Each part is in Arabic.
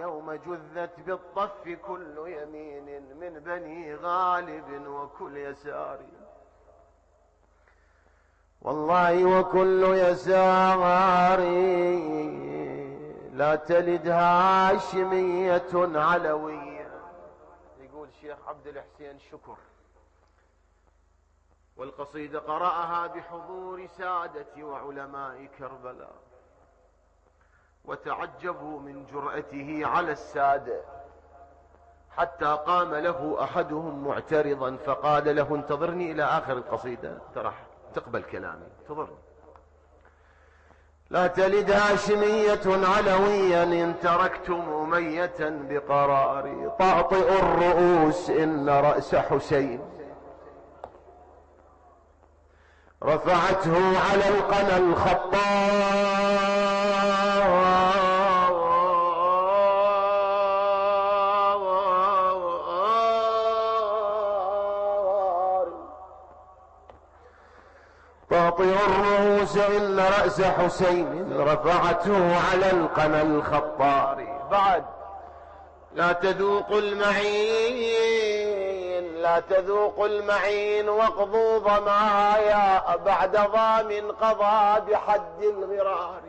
يوم جذت بالطف كل يمين من بني غالب وكل يسار، والله وكل يسار لا تلد هاشمية علوية. يقول الشيخ عبد الحسين شكر، والقصيدة قرأها بحضور سادة وعلماء كربلاء، وتعجبوا من جرأته على السادة، حتى قام له أحدهم معترضا فقال له انتظرني إلى آخر القصيدة، ترى تقبل كلامي، انتظرني. لا تلد هاشمية علويا إن تركتم أمية بقراري، طأطئ الرؤوس إن رأس حسين رفعته على القنا طاطئ الرؤوس إن رأس حسين رفعته على القنا الخطار. بعد لا تذوق المعين، لا تذوق المعين واقضوا ظمايا بعد ضام قضى بحد الغرار.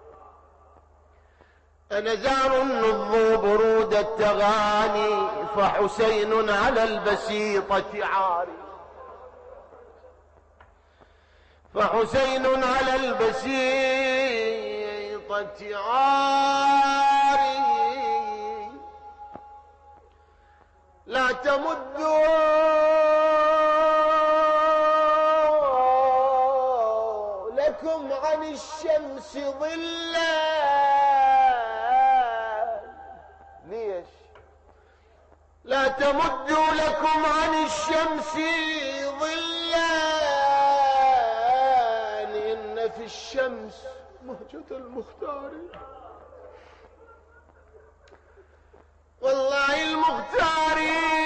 أنا زار نضوا برود التغاني فحسين على البسيطة عاري، فحسين على البسيطة عاري. لا تمدوا لكم عن الشمس ظلا. ليش؟ لا تمدوا لكم عن الشمس ظلا إن في الشمس مهجة المختار. والله المختار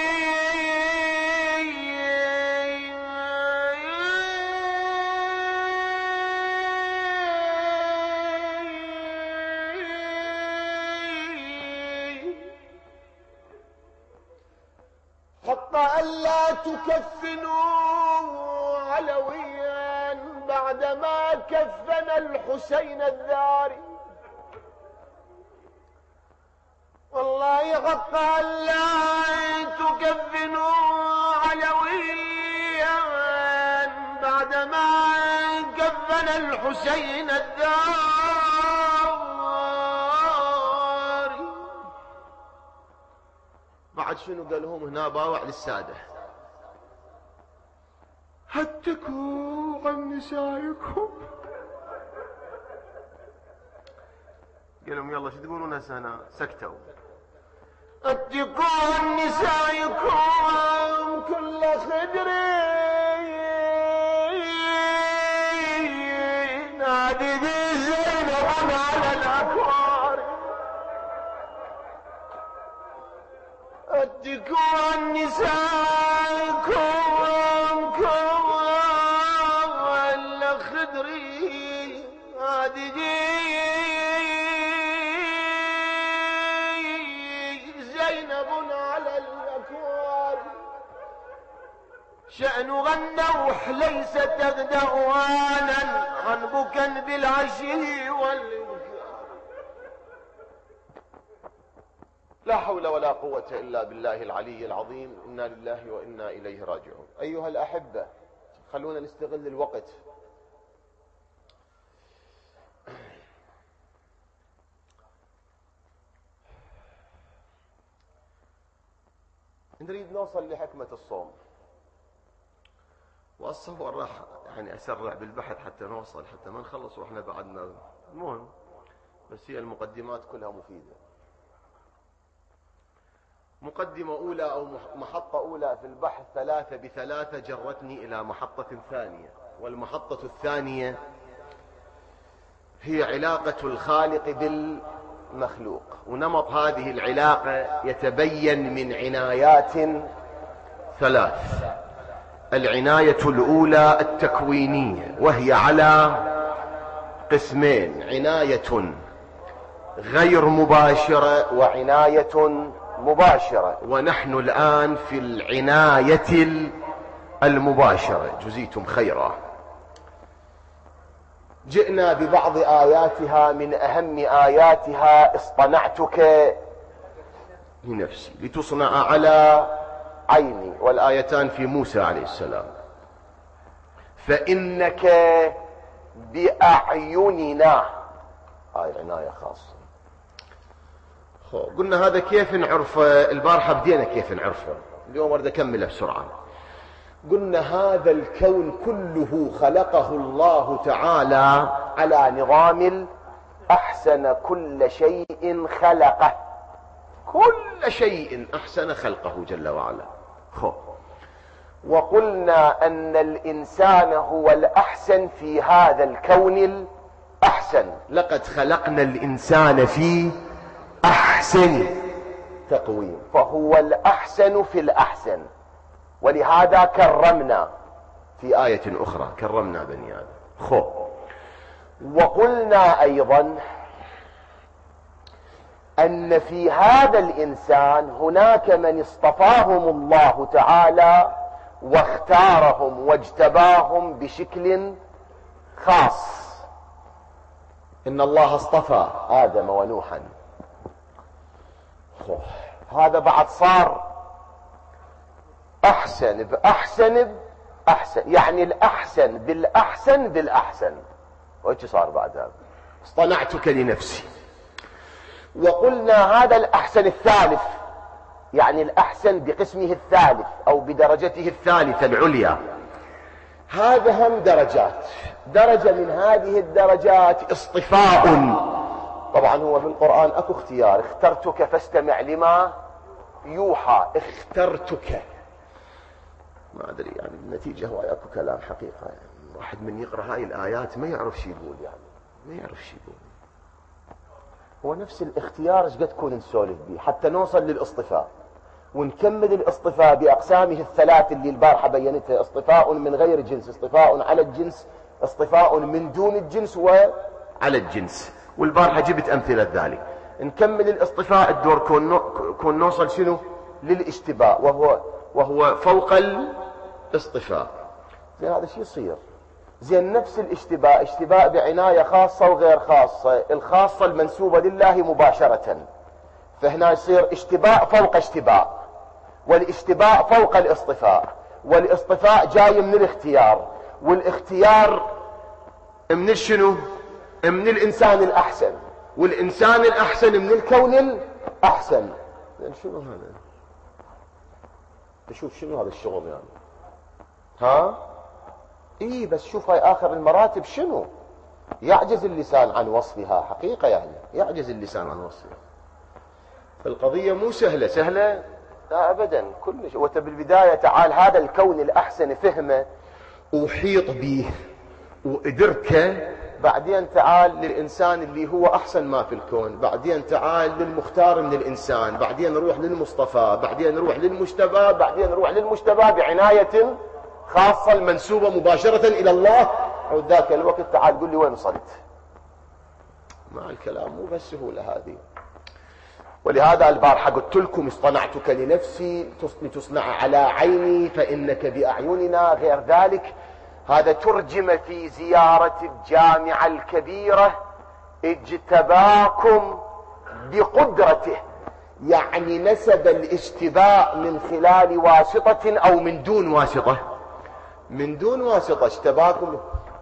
حتى ألا تكفنوا علويا بعدما كفن الحسين الذاري. والله حتى ألا تكفنوا علويا بعدما كفن الحسين الذاري. بعد شنو قال لهم هنا باوع للسادة؟ هتكوا عن نسائكم. قال لهم يلا شو تقولون هسه؟ هنا سكتوا. هتكوا عن نسائكم كل خدر نادي زينب على الأكوار. هتكوا عن نسائكم شأن غنوح ليس تغدوانا عن بكا بالعشي والإبكار. لا حول ولا قوة إلا بالله العلي العظيم. إنا لله وإنا إليه راجعون. أيها الأحبة، خلونا نستغل الوقت. نريد نوصل لحكمة الصوم، والصور راح يعني أسرع بالبحث حتى نوصل، حتى ما نخلص وإحنا بعدنا. المهم بس هي المقدمات كلها مفيدة. مقدمة أولى أو محطة أولى في البحث 3 ب3 جرتني إلى محطة ثانية، والمحطة الثانية هي علاقة الخالق بالمخلوق. ونمط هذه العلاقة يتبين من عنايات 3. العناية الأولى التكوينية، وهي على قسمين: عناية غير مباشرة وعناية مباشرة. ونحن الآن في العناية المباشرة. جزيتم خيرا. جئنا ببعض آياتها. من أهم آياتها اصطنعتك لنفسي لتصنع على عيني، والآيتان في موسى عليه السلام. فإنك بأعيننا، هاي عناية خاصة. قلنا هذا كيف نعرفه؟ البارحة بدينا كيف نعرفه، اليوم أريد أكمله بسرعة. قلنا هذا الكون كله خلقه الله تعالى على نظام أحسن كل شيء خلقه. كل شيء أحسن خلقه جل وعلا. وقلنا أن الإنسان هو الأحسن في هذا الكون الأحسن. لقد خلقنا الإنسان في أحسن تقويم، فهو الأحسن في الأحسن. ولهذا كرمنا في آية أخرى، كرمنا بني آدم. وقلنا أيضا أن في هذا الإنسان هناك من اصطفاهم الله تعالى واختارهم واجتباهم بشكل خاص. إن الله اصطفى آدم ونوحا. هذا بعد صار أحسن بأحسن بأحسن، يعني الأحسن بالأحسن بالأحسن. وإيش صار بعد هذا؟ اصطنعتك لنفسي. وقلنا هذا الأحسن الثالث، يعني الأحسن بقسمه الثالث أو بدرجته الثالثة العليا. هذا هم درجات. درجة من هذه الدرجات اصطفاء. طبعا هو بالقرآن اكو اختيار. اخترتك فاستمع لما يوحى. اخترتك، ما ادري يعني النتيجة هو اكو كلام حقيقة. يعني واحد من يقرأ هاي الآيات ما يعرف شي يقول، يعني ما يعرف شي يقول. هو نفس الاختيار ايش قد تكون نسولف به حتى نوصل للاصطفاء ونكمل الاصطفاء بأقسامه الثلاث اللي البارحة بينتها. اصطفاء من غير جنس، اصطفاء على الجنس، اصطفاء من دون الجنس وعلى الجنس. والبارحة جبت أمثلة ذلك. نكمل الاصطفاء الدور كون نوصل شنو؟ للاشتباء، وهو فوق الاصطفاء. زين هذا شيء يصير. زين نفس الاشتباء، اشتباء بعناية خاصة وغير خاصة. الخاصة المنسوبة لله مباشرة، فهنا يصير اشتباء فوق اشتباء، والاشتباء فوق الاصطفاء، والاصطفاء جاي من الاختيار، والاختيار من شنو؟ من الإنسان الأحسن، والإنسان الأحسن من الكون الأحسن. شنو هذا؟ تشوف شنو هذا الشغل يعني؟ ها؟ ايه بس شوف هاي آخر المراتب شنو؟ يعجز اللسان عن وصفها حقيقة، يعني يعجز اللسان عن وصفها. القضية مو سهلة لا أبدا. كل شيء. بالبداية تعال هذا الكون الأحسن فهمه أحيط به وإدركه، بعدين تعال للإنسان اللي هو أحسن ما في الكون، بعدين تعال للمختار من الإنسان، بعدين نروح للمصطفى، بعدين نروح للمجتبى، بعدين نروح للمجتبى بعناية خاصة المنسوبة مباشرة إلى الله. وذاك الوقت تعال قل لي وين وصلت. مع الكلام مو بس سهولة هذه. ولهذا البارحة قلت لكم اصطنعتك لنفسي لتصنع على عيني فإنك بأعيننا. غير ذلك هذا ترجم في زيارة الجامعة الكبيرة. اجتباكم بقدرته، يعني نسب الاشتباء من خلال واسطة أو من دون واسطة. من دون واسطة اجتباكم.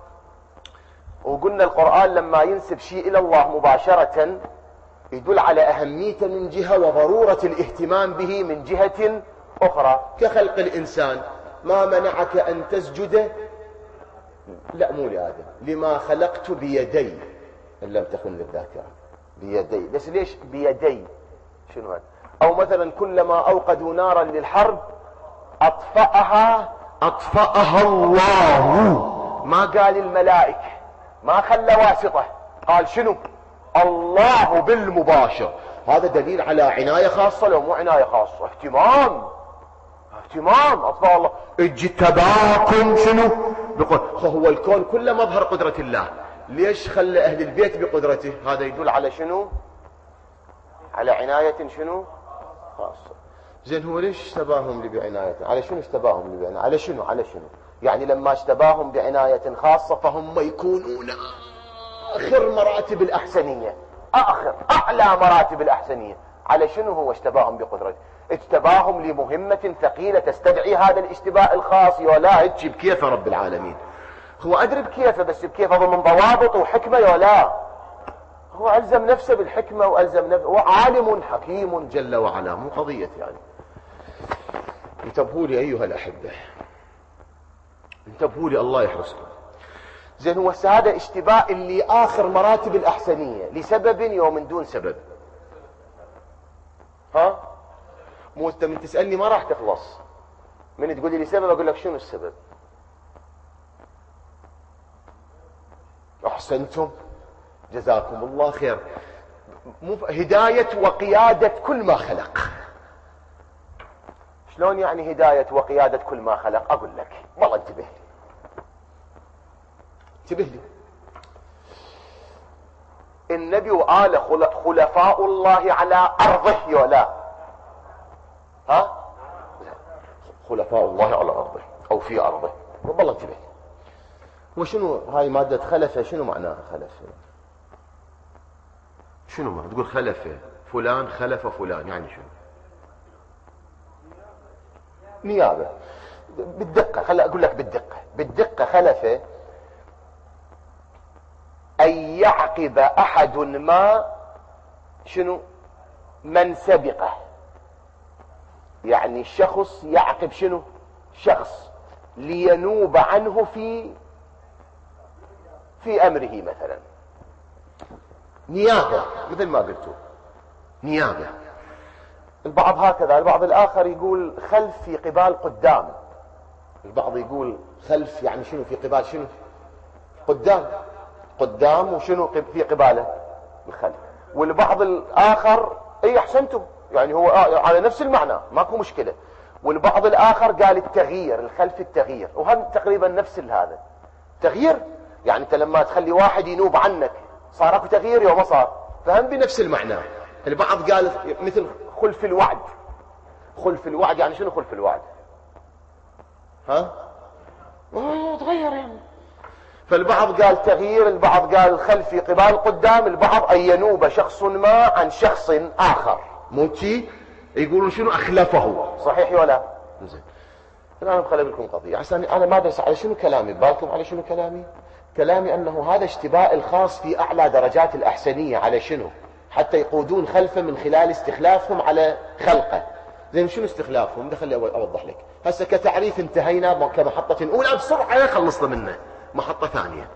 وقلنا القرآن لما ينسب شيء إلى الله مباشرة يدل على أهميته من جهة وضرورة الاهتمام به من جهة أخرى. كخلق الإنسان، ما منعك أن تسجد؟ لا مو لآدم. لما خلقت بيدي إن لم تكن للذاكرة. بيدي، بس ليش بيدي؟ شنو هذا؟ أو مثلا كلما أوقدوا نارا للحرب أطفأها الله. ما قال الملائكة، ما خلى واسطة، قال شنو؟ الله بالمباشر. هذا دليل على عناية خاصة لو مو عناية خاصة؟ اهتمام أطفأ الله. اجتباكم شنو؟ هو الكون كله مظهر قدرة الله، ليش خلى أهل البيت بقدرته؟ هذا يدل على شنو؟ على عناية شنو خاصة. زين هو ليش اشتباهم لي بعناية؟ على شنو اشتباهم لي بعناية؟ على شنو يعني لما اشتباهم بعناية خاصة فهم يكونون آخر مراتب الأحسنية، أعلى مراتب الأحسنية. على شنو هو اشتباهم بقدرته؟ اجتباهم لمهمة ثقيلة تستدعي هذا الاشتباء الخاص. ولا هيك بكيف رب العالمين، هو أدري بكيفه، بس بكيفه ضمن ضوابط وحكمة ولا هو ألزم نفسه بالحكمة وألزم نفسه وعالم حكيم جل وعلا، مو قضية يعني. انتبهوا لي أيها الأحبة، انتبهوا لي الله يحرسكم. زين هو هذا اشتباء اللي آخر مراتب الأحسنية لسبب يوم دون سبب. ها مو انت من تسألني ما راح تخلص، من تقول لي سبب أقول لك شنو السبب. أحسنتم جزاكم الله خير. هداية وقيادة كل ما خلق. شلون يعني هداية وقيادة كل ما خلق؟ أقول لك والله انتبه لي. النبي وآل خلفاء الله على أرضه يولا، ها خلفاء الله على أرضه أو في أرضه، والله انتبه. وشنو هاي مادة خلفه؟ شنو معناها خلفه؟ شنو ما تقول خلفه فلان خلف فلان يعني شنو؟ نيابة. بالدقة خل أقول لك بالدقة خلفه أن يعقب أحد ما شنو من سبقه. يعني الشخص يعقب شنو شخص لينوب عنه في أمره مثلا. نيابة مثل ما قلتوا نيابة. البعض هكذا، البعض الآخر يقول خلف في قبال قدام. البعض يقول خلف يعني شنو في قبال شنو قدام وشنو في قباله الخلف. والبعض الآخر اي احسنتم يعني هو على نفس المعنى ماكو مشكلة. والبعض الآخر قال التغيير الخلف التغيير، وهذا تقريبا نفس هذا تغيير. يعني انت لما تخلي واحد ينوب عنك صار اكو تغيير يوم ما صار، فهم بنفس المعنى. البعض قال مثل خلف الوعد يعني شنو خلف الوعد؟ ها تغير يعني. فالبعض قال تغيير، البعض قال خلف في قبال قدام، البعض أن ينوب شخص ما عن شخص آخر. موتي يقولون شنو أخلفه، صحيح ولا؟ زين الآن بخلي لكم قضية عشان أنا ما أدرس على شنو كلامي. بالكم على شنو كلامي أنه هذا اشتباء الخاص في أعلى درجات الأحسنية. على شنو؟ حتى يقودون خلفه من خلال استخلافهم على خلقه. زين شنو استخلافهم؟ خلي أوضح لك. هسه كتعريف انتهينا كمحطة أولى بسرعة خلصنا منه. محطة ثانية،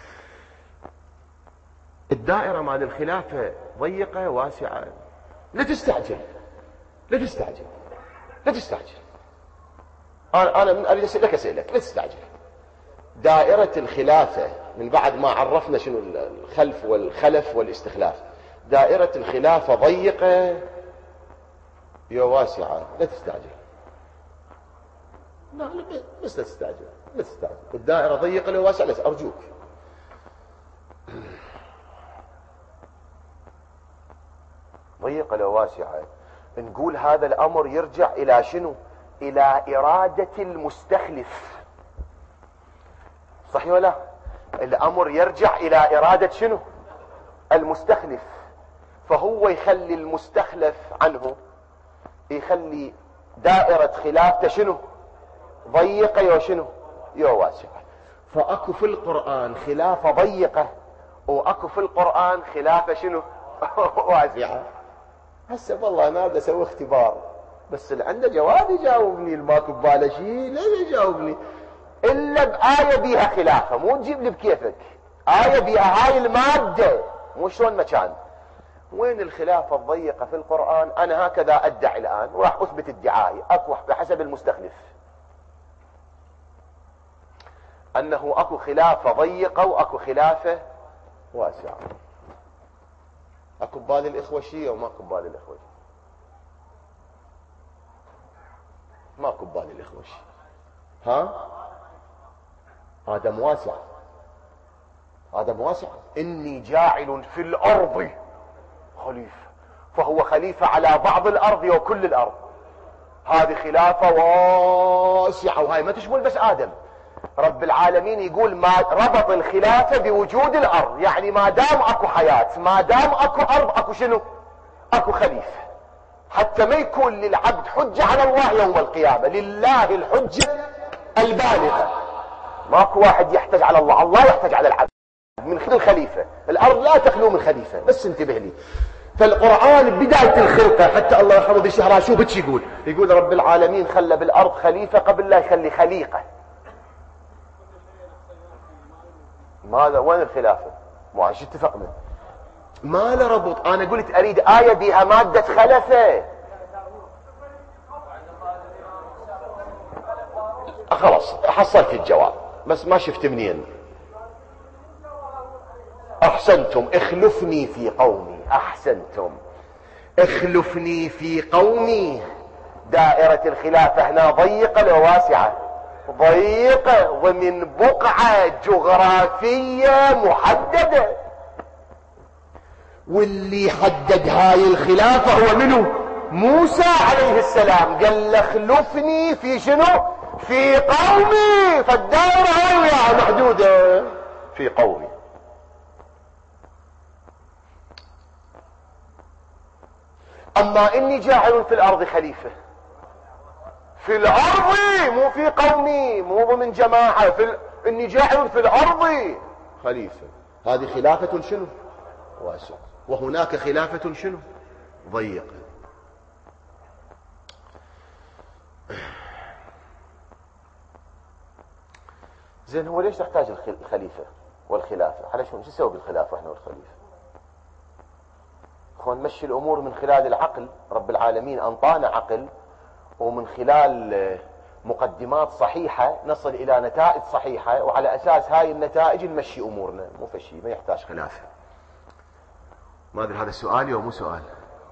الدائرة مال الخلافة ضيقة واسعة. لا تستعجل أنا أريد أسألك لا تستعجل. دائرة الخلافة من بعد ما عرفنا شنو الخلف والخلف والاستخلاف، دائرة الخلافة ضيقة يا واسعة؟ لا تستعجل. لا بس لا تستعجل. الدائرة ضيقة لو واسعة لا أرجوك. ضيقة لو واسعة. نقول هذا الأمر يرجع إلى شنو؟ إلى إرادة المستخلف، صحيح ولا؟ الأمر يرجع إلى إرادة شنو؟ المستخلف. فهو يخلي المستخلف عنه، يخلي دائرة خلافته شنو؟ ضيقة يا شنو؟ يا واسعة. فأكو في القرآن خلافة ضيقة وأكو في القرآن خلافة شنو؟ واسعة. هسه والله أنا بدي أسوي اختبار، بس اللي عنده جواب يجاوبني، الماكو بباله شيء لا يجاوبني إلا بآية بيها خلافة. مو تجيب لي بكيفك آية بيها هاي المادة، مو شلون مكان. وين الخلافة الضيقة في القرآن؟ أنا هكذا أدعي الآن وراح أثبت ادعائي أكو بحسب المستخلف أنه أكو خلافة ضيقة وأكو خلافة واسعة. أكو ببال الإخوة شيء وماكو ببال الإخوة شيء؟ ماكو ببال الإخوة شيء. ها آدم واسع. إني جاعل في الأرض خليفة. فهو خليفة على بعض الأرض وكل الأرض. هذه خلافة واسعة، وهاي ما تشمل بس آدم. رب العالمين يقول ما ربط الخلافة بوجود الأرض، يعني ما دام اكو حياة، ما دام اكو أرض، اكو شنو؟ اكو خليفة، حتى ما يكون للعبد حجة على الله يوم القيامة. لله الحجة البالغة، ماكو واحد يحتج على الله، الله يحتج على العبد من خلال الخليفة. الأرض لا تخلو من خليفة، بس انتبه لي. فالقرآن بداية الخلقة حتى الله يرحمه بالشهراشوب بتش يقول رب العالمين خلى بالأرض خليفة قبل لا يخلي خليقة. ماذا وين الخلافة؟ ما عايش اتفقنا، ما له ربط. انا قلت اريد آية بها مادة خلفة. خلاص حصلت الجواب، بس ما شفت منين. احسنتم، اخلفني في قومي. احسنتم، اخلفني في قومي. دائرة الخلافة هنا ضيقة لو واسعة؟ ضيقة، ومن بقعة جغرافية محددة. واللي حدد هاي الخلافة هو منو؟ موسى عليه السلام. قال اخلفني في شنو؟ في قومي. فالدائرة هاي محدودة في قومي. اما اني جاعل في الارض خليفة، في الارض مو في قومي، مو ضمن جماعة. اني جاعل في الارض خليفة. هذه خلافة شنو؟ واسعة. وهناك خلافة شنو؟ ضيقة. زين هو ليش نحتاج الخليفة والخلافة؟ على شو نسوي بالخلافة احنا والخليفة؟ اخوان نمشي الامور من خلال العقل. رب العالمين انطانا عقل، ومن خلال مقدمات صحيحة نصل الى نتائج صحيحة، وعلى اساس هاي النتائج نمشي امورنا. مو فشي ما يحتاج خلافة. ما ادري هذا سؤالي او مو سؤال.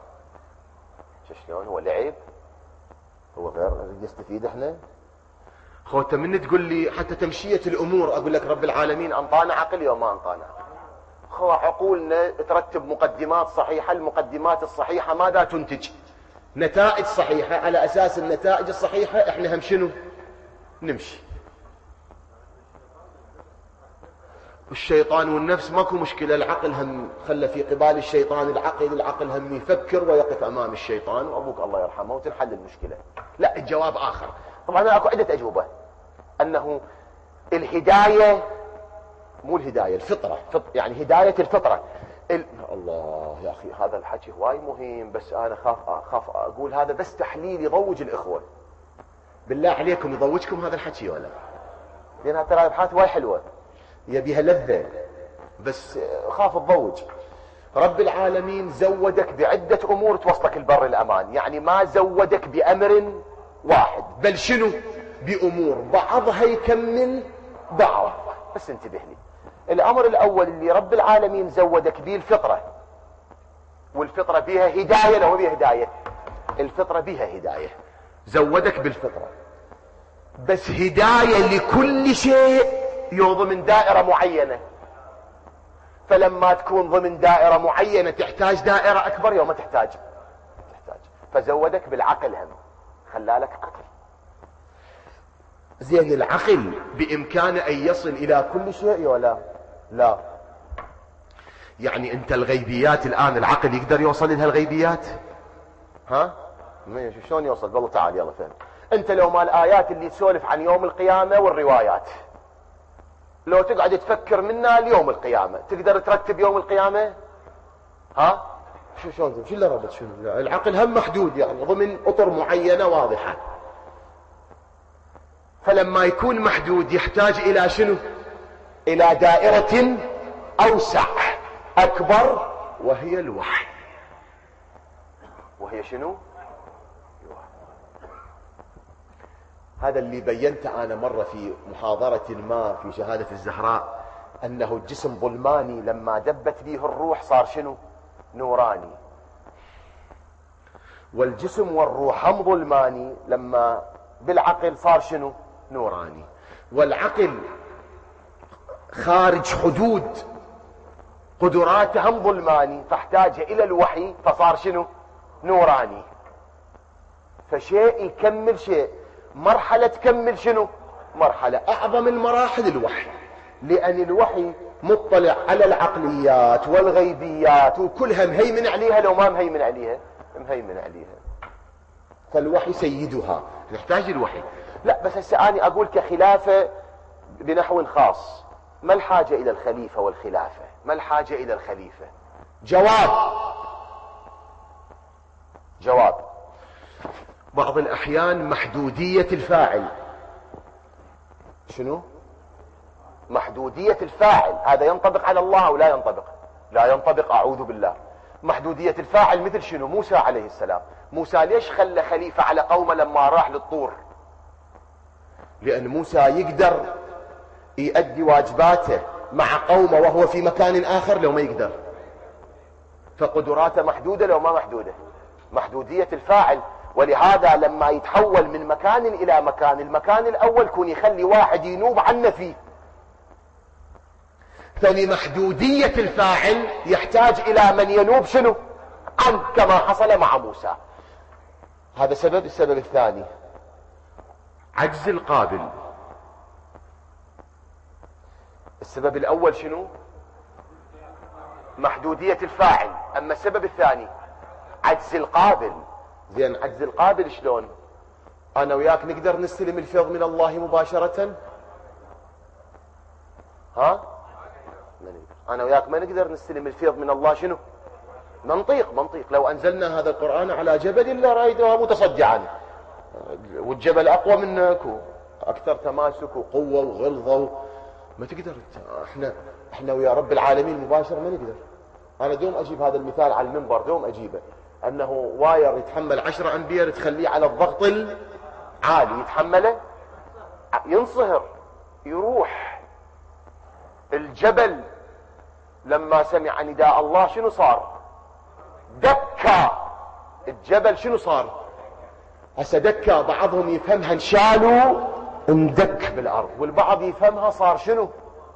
شلون هو لعب؟ هو غير يستفيد احنا. خوته من تقول لي حتى تمشية الامور اقول لك رب العالمين انطانا عقل وما انطانا عقل. خو عقولنا ترتب مقدمات صحيحة. المقدمات الصحيحة ماذا تنتج؟ نتائج صحيحة. على اساس النتائج الصحيحة احنا هم شنو؟ نمشي. الشيطان والنفس ماكو مشكلة. العقل هم خلى في قبال الشيطان العقل هم يفكر ويقف امام الشيطان وابوك الله يرحمه وتنحل المشكلة. لا، الجواب اخر. طبعا اكو عدة اجوبة. انه الهداية مو الهداية، الفطرة. يعني هداية الفطرة. الله يا اخي هذا الحكي هواي مهم، بس انا خاف اقول هذا بس تحليل يضوج الاخوة. بالله عليكم يضوجكم هذا الحكي ولا؟ لانها ترى ابحاث هواي حلوة يبيها لذة، بس خاف تضوج. رب العالمين زودك بعدة امور توصلك البر الامان. يعني ما زودك بامر واحد، بل شنو؟ بامور بعضها يكمل بعض. بس انتبه لي. الامر الاول اللي رب العالمين زودك به الفطرة. والفطرة بها هداية لو بها هداية. الفطرة بها هداية، زودك بالفطرة، بس هداية لكل شيء ضمن دائرة معينة. فلما تكون ضمن دائرة معينة تحتاج دائرة اكبر يوم ما تحتاج. فزودك بالعقل هم، خلالك عقل. زين العقل بامكانه ان يصل الى كل شيء ولا لا؟ يعني انت الغيبيات الان العقل يقدر يوصل لها الغيبيات؟ ها؟ شلون يوصل؟ والله تعال يلا فهم. انت لو ما الايات اللي تسولف عن يوم القيامة والروايات، لو تقعد تفكر منها ليوم القيامة تقدر ترتب يوم القيامة؟ ها؟ شلون؟ شو اللي ربط؟ شنو؟ العقل هم محدود، يعني ضمن اطر معينة واضحة. فلما يكون محدود يحتاج الى شنو؟ الى دائرة اوسع اكبر، وهي الوحي. وهي شنو؟ هذا اللي بينته انا مرة في محاضرة ما في شهادة الزهراء، انه الجسم ظلماني لما دبت به الروح صار شنو؟ نوراني. والجسم والروح هم ظلماني، لما بالعقل صار شنو؟ نوراني. والعقل خارج حدود قدراته هم ظلماني، فاحتاج الى الوحي فصار شنو؟ نوراني. فشيء يكمل شيء، مرحلة تكمل شنو؟ مرحلة. اعظم المراحل الوحي، لان الوحي مطلع على العقليات والغيبيات وكلها مهيمن عليها. لو ما مهيمن عليها، مهيمن عليها. فالوحي سيدها، نحتاج الوحي. لا بس هسه اني اقول كخلافة بنحو خاص، ما الحاجة الى الخليفة والخلافة؟ ما الحاجة الى الخليفة؟ جواب بعض الاحيان محدودية الفاعل. شنو؟ محدودية الفاعل. هذا ينطبق على الله او لا ينطبق؟ لا ينطبق، اعوذ بالله. محدودية الفاعل مثل شنو؟ موسى عليه السلام. موسى ليش خلى خليفة على قومه لما راح للطور؟ لان موسى يقدر يؤدي واجباته مع قومه وهو في مكان اخر لو ما يقدر. فقدراته محدودة لو ما محدودة؟ محدودية الفاعل. ولهذا لما يتحول من مكان الى مكان، المكان الاول كون يخلي واحد ينوب عنه فيه. فلمحدودية الفاعل يحتاج الى من ينوب شنو؟ عنه، كما حصل مع موسى. هذا سبب. السبب الثاني عجز القابل. السبب الاول شنو؟ محدودية الفاعل. اما السبب الثاني عجز القابل. زين، عجز القابل شلون؟ انا وياك نقدر نستلم الفيض من الله مباشرة؟ ها؟ انا وياك ما نقدر نستلم الفيض من الله. شنو؟ منطيق. لو انزلنا هذا القرآن على جبل لرأيته متصدعا، والجبل اقوى منك واكثر تماسك وقوة وغلظة ما تقدر. احنا ويا رب العالمين مباشرة ما نقدر. انا دوم اجيب هذا المثال على المنبر، دوم اجيبه، انه واير يتحمل 10 امبير تخليه على الضغط العالي، يتحمله ينصهر يروح. الجبل لما سمع نداء الله شنو صار؟ دكا. الجبل شنو صار؟ هسه دكا بعضهم يفهمها انشالوا اندك بالارض، والبعض يفهمها صار شنو؟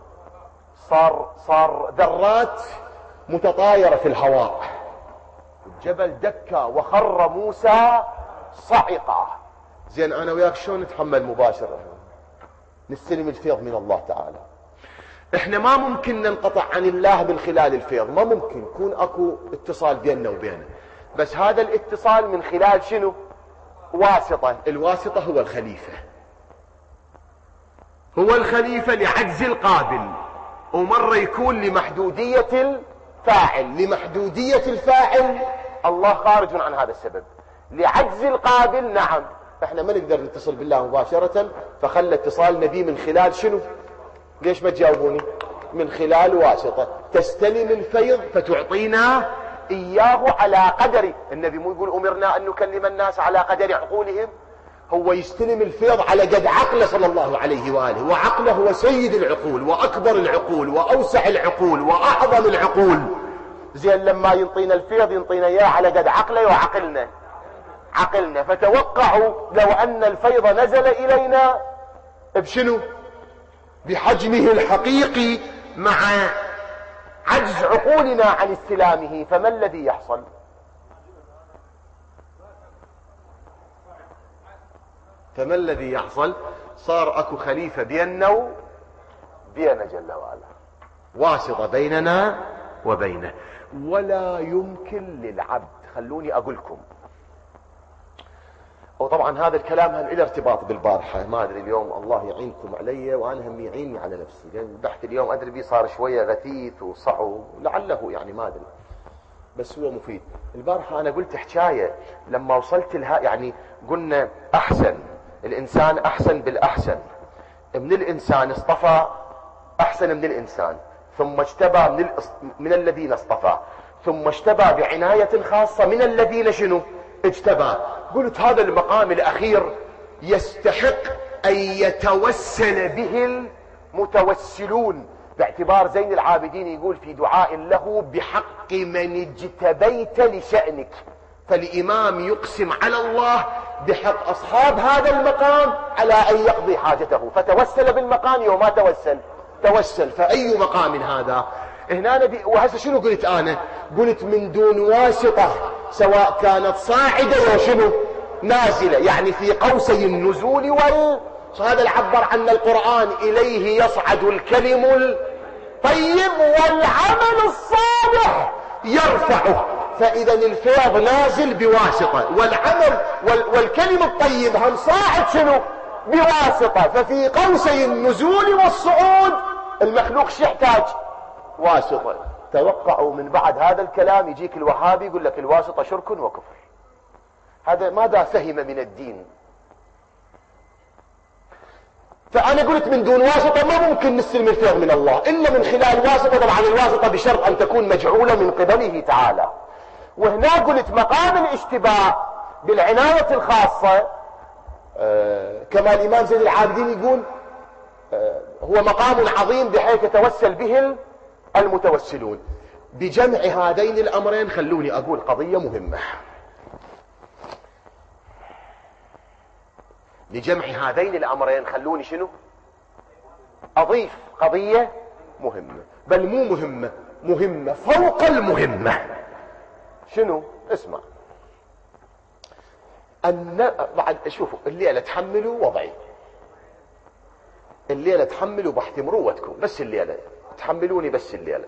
صار ذرات متطايرة في الهواء. الجبل دكا وخر موسى صعقا. زين، انا وياك شلون نتحمل مباشرة نستلم الفيض من الله تعالى؟ احنا ما ممكن ننقطع عن الله من خلال الفيض، ما ممكن يكون اكو اتصال بيننا وبينه. بس هذا الاتصال من خلال شنو؟ واسطة. الواسطة هو الخليفة. هو الخليفة لعجز القابل، ومرة يكون لمحدودية الفاعل. لمحدودية الفاعل الله خارج عن هذا السبب. لعجز القابل نعم، احنا ما نقدر نتصل بالله مباشرة، فخلى اتصالنا به من خلال شنو؟ ليش ما تجاوبوني؟ من خلال واسطة. تستلم الفيض فتعطينا اياه على قدر. النبي مو يقول امرنا ان نكلم الناس على قدر عقولهم؟ هو يستلم الفيض على قد عقله صلى الله عليه وآله، وعقله هو سيد العقول وأكبر العقول وأوسع العقول وأعظم العقول. زين، لما ينطينا الفيض ينطينا إياه على قد عقله وعقلنا. فتوقعوا لو أن الفيض نزل إلينا بشنو؟ بحجمه الحقيقي مع عجز عقولنا عن استلامه، فما الذي يحصل؟ صار اكو خليفة بيننا وبين جل وعلا، واسطة بيننا وبينه. ولا يمكن للعبد، خلوني اقول لكم، وطبعا هذا الكلام هم له ارتباط بالبارحة، ما ادري اليوم الله يعينكم علي وانا هم يعيني على نفسي، لان البحث اليوم ادري بيه صار شوية غثيث وصعب، لعله يعني ما ادري، بس هو مفيد. البارحة انا قلت حكاية لما وصلت لها، يعني قلنا احسن الانسان احسن بالاحسن، من الانسان اصطفى احسن من الانسان، ثم اجتبى من الذين اصطفى، ثم اجتبى بعناية خاصة من الذين شنو اجتبى. قلت هذا المقام الاخير يستحق ان يتوسل به المتوسلون، باعتبار زين العابدين يقول في دعاء له بحق من اجتبيت لشأنك. فالإمام يقسم على الله بحق أصحاب هذا المقام على أن يقضي حاجته، فتوسل بالمقام وما توسل. فأي مقام هذا؟ هنا وهسه شنو قلت انا؟ قلت من دون واسطة، سواء كانت صاعدة وشنو نازلة، يعني في قوسي النزول هذا اللي عبر عن القرآن إليه يصعد الكلم الطيب والعمل الصالح يرفعه. فإذا الفيض نازل بواسطة، والعمل والكلم الطيب هم صاعد شنو بواسطة. ففي قوسي النزول والصعود المخلوق شو يحتاج؟ واسطة. توقعوا من بعد هذا الكلام يجيك الوهابي يقول لك الواسطة شرك وكفر. هذا ماذا فهم من الدين؟ فأنا قلت من دون واسطة ما ممكن نستلم الفيض من الله إلا من خلال واسطة. طبعا الواسطة بشرط أن تكون مجعولة من قبله تعالى. وهنا قلت مقام الاشتباه بالعناية الخاصة كما الإمام زين العابدين يقول هو مقام عظيم بحيث يتوسل به المتوسلون. بجمع هذين الأمرين خلوني أقول قضية مهمة. لجمع هذين الأمرين خلوني شنو أضيف قضية مهمة، بل مو مهمة، مهمة فوق المهمة. شنو؟ اسمع. بعد شوفوا الليلة تحملوا وضعي، الليلة تحملوا بحث مروتكم، بس الليلة تحملوني، بس الليلة.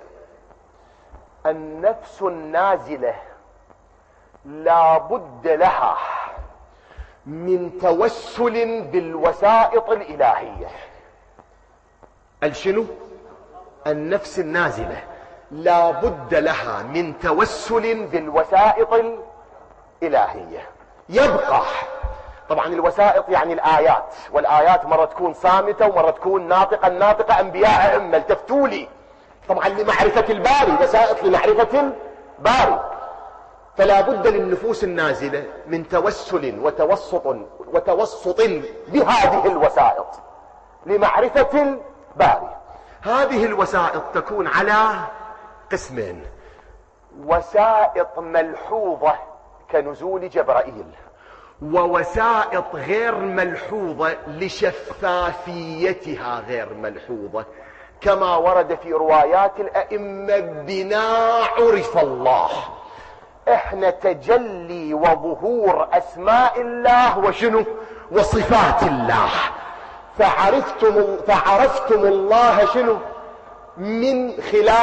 النفس النازلة لا بد لها من توسل بالوسائط الإلهية. الشنو؟ النفس النازلة لا بد لها من توسل بالوسائط الإلهية. يبقى طبعا الوسائط يعني الآيات، والآيات مرة تكون صامتة ومرة تكون ناطقة. الناطقة أنبياء أئمة التفتوا لي طبعا لمعرفة الباري، وسائط لمعرفة الباري. فلا بد للنفوس النازلة من توسل وتوسط بهذه الوسائط لمعرفة الباري. هذه الوسائط تكون على قسمين: وسائط ملحوظة كنزول جبرائيل، ووسائط غير ملحوظة لشفافيتها غير ملحوظة، كما ورد في روايات الأئمة بنا عرف الله. احنا تجلي وظهور اسماء الله وشنو وصفات الله، فعرفتم الله شنو من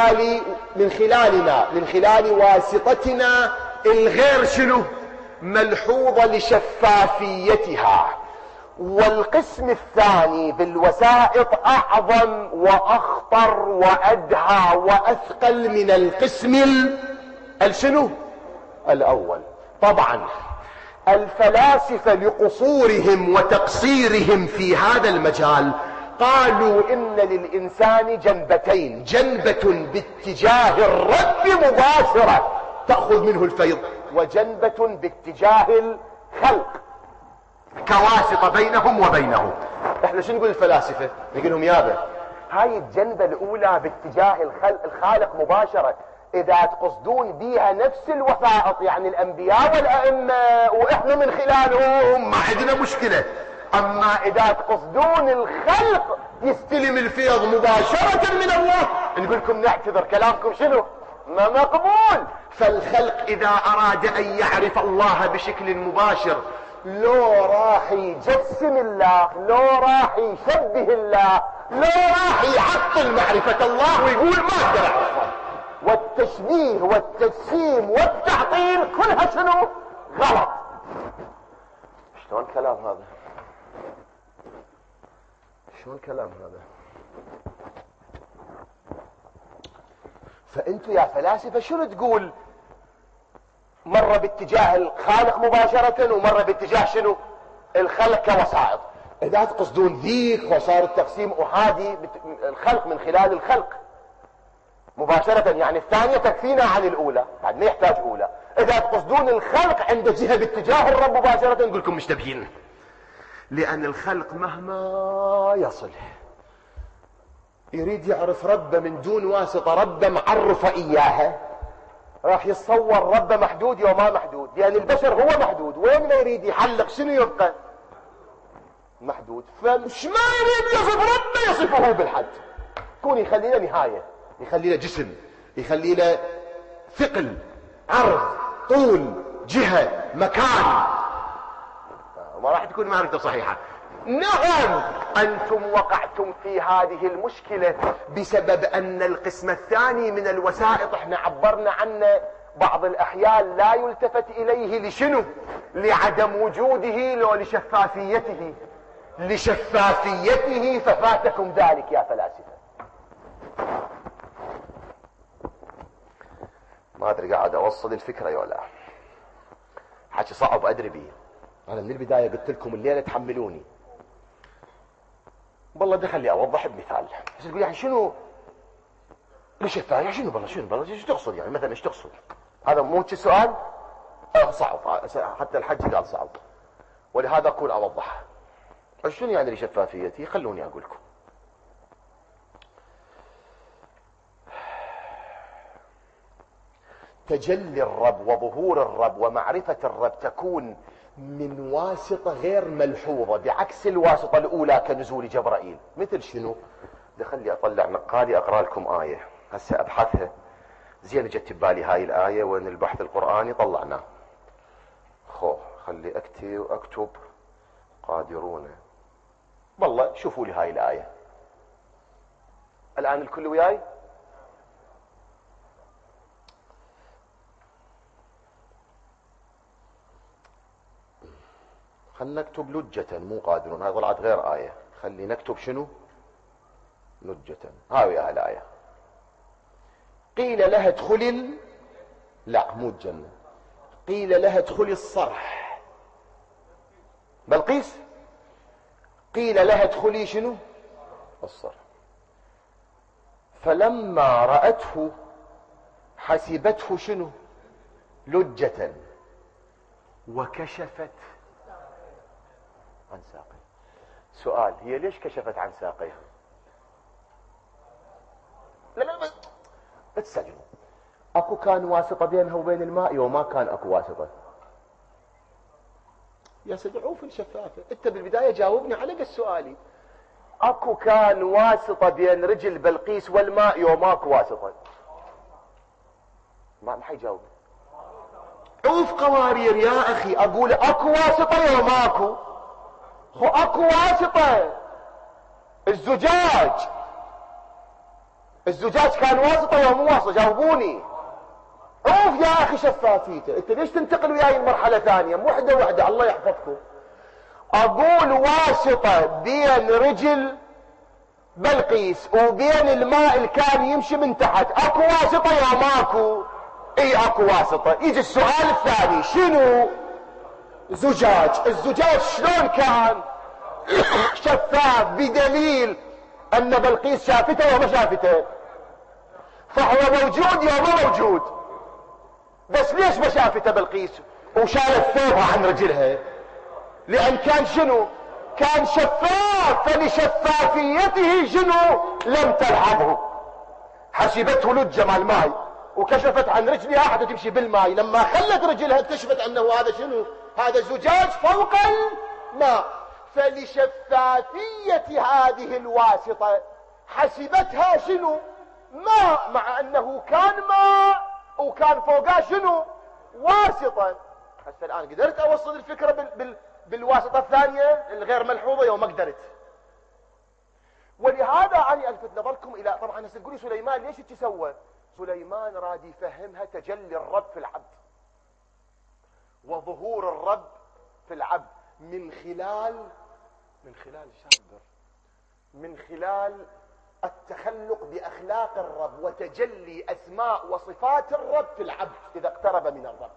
خلال واسطتنا الغير شنو ملحوظة لشفافيتها. والقسم الثاني بالوسائط اعظم واخطر وادهى واثقل من القسم الشنو الأول. طبعا الفلاسفة لقصورهم وتقصيرهم في هذا المجال قالوا إن للإنسان جنبتين: جنبة باتجاه الرب مباشرة تأخذ منه الفيض، وجنبة باتجاه الخلق كواسطة بينهم وبينه. احنا شو نقول الفلاسفة؟ نقول لهم يابا هاي الجنبة الأولى باتجاه الخالق مباشرة، إذا تقصدون بيها نفس الوسائط يعني الأنبياء والأئمة وإحنا من خلالهم ما عندنا مشكلة. أما إذا تقصدون الخلق يستلم الفيض مباشرة من الله، نقول لكم نعتذر، كلامكم شنو؟ ما مقبول. فالخلق إذا أراد أن يعرف الله بشكل مباشر لو راح يجسم الله، لو راح يشبه الله، لو راح يعطل معرفة الله ويقول ما أقدر أعرفه. والتشبيه والتجسيم والتعطيل كلها شنو غلط. شلون كلام هذا؟ شلون كلام هذا؟ فانتوا يا فلاسفة شنو تقول؟ مرة باتجاه الخالق مباشرة ومرة باتجاه شنو الخلق كوسائط. اذا تقصدون ذيك وصار التقسيم احادي، الخلق من خلال الخلق مباشرة يعني الثانية تكفينا عن الأولى، بعد ما يحتاج أولى. إذا تقصدون الخلق عند جهة باتجاه الرب مباشرة نقول لكم مشتبهين، لأن الخلق مهما يصل يريد يعرف ربه من دون واسطة، ربه معرفة إياها، راح يتصور ربه محدود وما محدود، لأن البشر هو محدود. وين ما يريد يحلق شنو يبقى محدود. فمش ما يريد يصف ربه يصفه بالحد، كون يخلينا نهاية يخلي له جسم، يخلي له ثقل، عرض، طول، جهة، مكان. ما راح تكون معرفته صحيحة. نعم أنتم وقعتم في هذه المشكلة بسبب أن القسم الثاني من الوسائط احنا عبرنا عنه بعض الأحيان لا يلتفت إليه. لشنو؟ لعدم وجوده لو لشفافيته. لشفافيته ففاتكم ذلك يا فلاسفة. ما أدري قاعد أوصل الفكرة يا لا. حكي صعب أدري بيه. أنا من البداية قلت لكم الليلة تحملوني. والله دخل لي أوضح بمثال. بس تقول يعني شنو لشفافية؟ شنو بالله ايش تقصد يعني؟ مثلا ايش تقصد؟ هذا مو سؤال صعب، حتى الحج قال صعب، ولهذا أقول أوضح. شنو يعني لشفافيتي؟ خلوني أقول لكم. تجلي الرب وظهور الرب ومعرفة الرب تكون من واسطة غير ملحوظة بعكس الواسطة الأولى كنزول جبرائيل. مثل شنو؟ خلي أطلع نقالي أقرأ لكم آية هسه أبحثها. زين جت ببالي هاي الآية وين البحث القرآني طلعناه. خلي أكتب قادرون. والله شوفوا لي هاي الآية الآن الكل وياي. خلنا نكتب لجة مو قادرون، هاي طلعت غير آية. خلي نكتب شنو؟ لجة. هاي الآية. قيل لها ادخلي لا مو الجنة. قيل لها ادخلي الصرح. بلقيس قيل لها ادخلي شنو؟ الصرح. فلما رأته حسبته شنو؟ لجة وكشفت عن ساقيه. سؤال، هي ليش كشفت عن ساقيها؟ لا بتسجلوا. اكو كان واسطة بينها وبين الماء وما كان اكو واسطة؟ يا سيدي عوف الشفافة. انت بالبداية جاوبني على سؤالي. اكو كان واسطة بين رجل بلقيس والماء وماكو واسطة؟ ما حيجاوب. عوف قوارير يا اخي. اقول اكو واسطة وماكو. اكو واسطة. الزجاج كان واسطة ومو واسطة؟ جاوبوني. عوف يا اخي شفافيته. انت ليش تنتقل وياي المرحلة ثانية؟ وحدة الله يحفظكم. اقول واسطة بين رجل بلقيس وبين الماء اللي كان يمشي من تحت. اكو واسطة يا ماكو؟ اي اكو واسطة. يجي السؤال الثاني، شنو؟ زجاج. الزجاج شلون كان شفاف بدليل ان بلقيس شافته وما شافته؟ فهو موجود يا ما موجود؟ بس ليش ما شافته بلقيس وشالت ثوبها عن رجلها؟ لان كان شنو؟ كان شفاف. فلشفافيته شنو؟ لم تلحظه. حسبته لجة مع الماء وكشفت عن رجلها حتى تمشي بالماء. لما خلت رجلها اكتشفت انه هذا شنو؟ هذا زجاج فوق الماء. فلشفافية هذه الواسطة حسبتها شنو؟ ماء، مع انه كان ماء وكان فوقها شنو؟ واسطة. هسه الان قدرت اوصل الفكرة بالواسطة الثانية الغير ملحوظة يوم ما قدرت. ولهذا أنا ألفت نظركم إلى، طبعا هسه تقولي سليمان ليش تسوى؟ سليمان راد يفهمها تجلي الرب في العبد وظهور الرب في العبد من خلال التخلق بأخلاق الرب وتجلي أسماء وصفات الرب في العبد إذا اقترب من الرب.